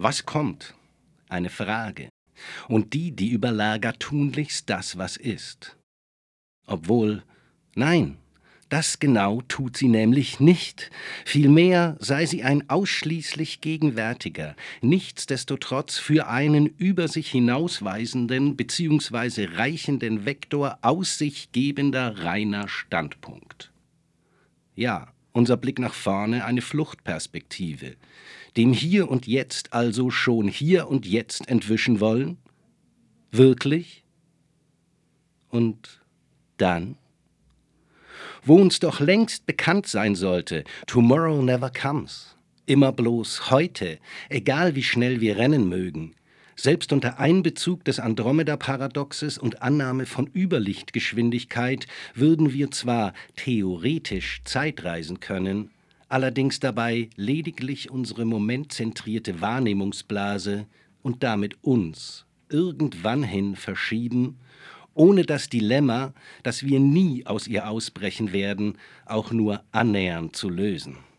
Was kommt? Eine Frage. Und die überlagert tunlichst das, was ist. Obwohl, nein, das genau tut sie nämlich nicht. Vielmehr sei sie ein ausschließlich gegenwärtiger, nichtsdestotrotz für einen über sich hinausweisenden bzw. reichenden Vektor aus sich gebender reiner Standpunkt. Ja, unser Blick nach vorne eine Fluchtperspektive, dem Hier und Jetzt also schon hier und jetzt entwischen wollen? Wirklich? Und dann? Wo uns doch längst bekannt sein sollte, tomorrow never comes. Immer bloß heute, egal wie schnell wir rennen mögen. Selbst unter Einbezug des Andromeda-Paradoxes und Annahme von Überlichtgeschwindigkeit würden wir zwar theoretisch Zeitreisen können, allerdings dabei lediglich unsere momentzentrierte Wahrnehmungsblase und damit uns irgendwann hin verschieben, ohne das Dilemma, dass wir nie aus ihr ausbrechen werden, auch nur annähernd zu lösen.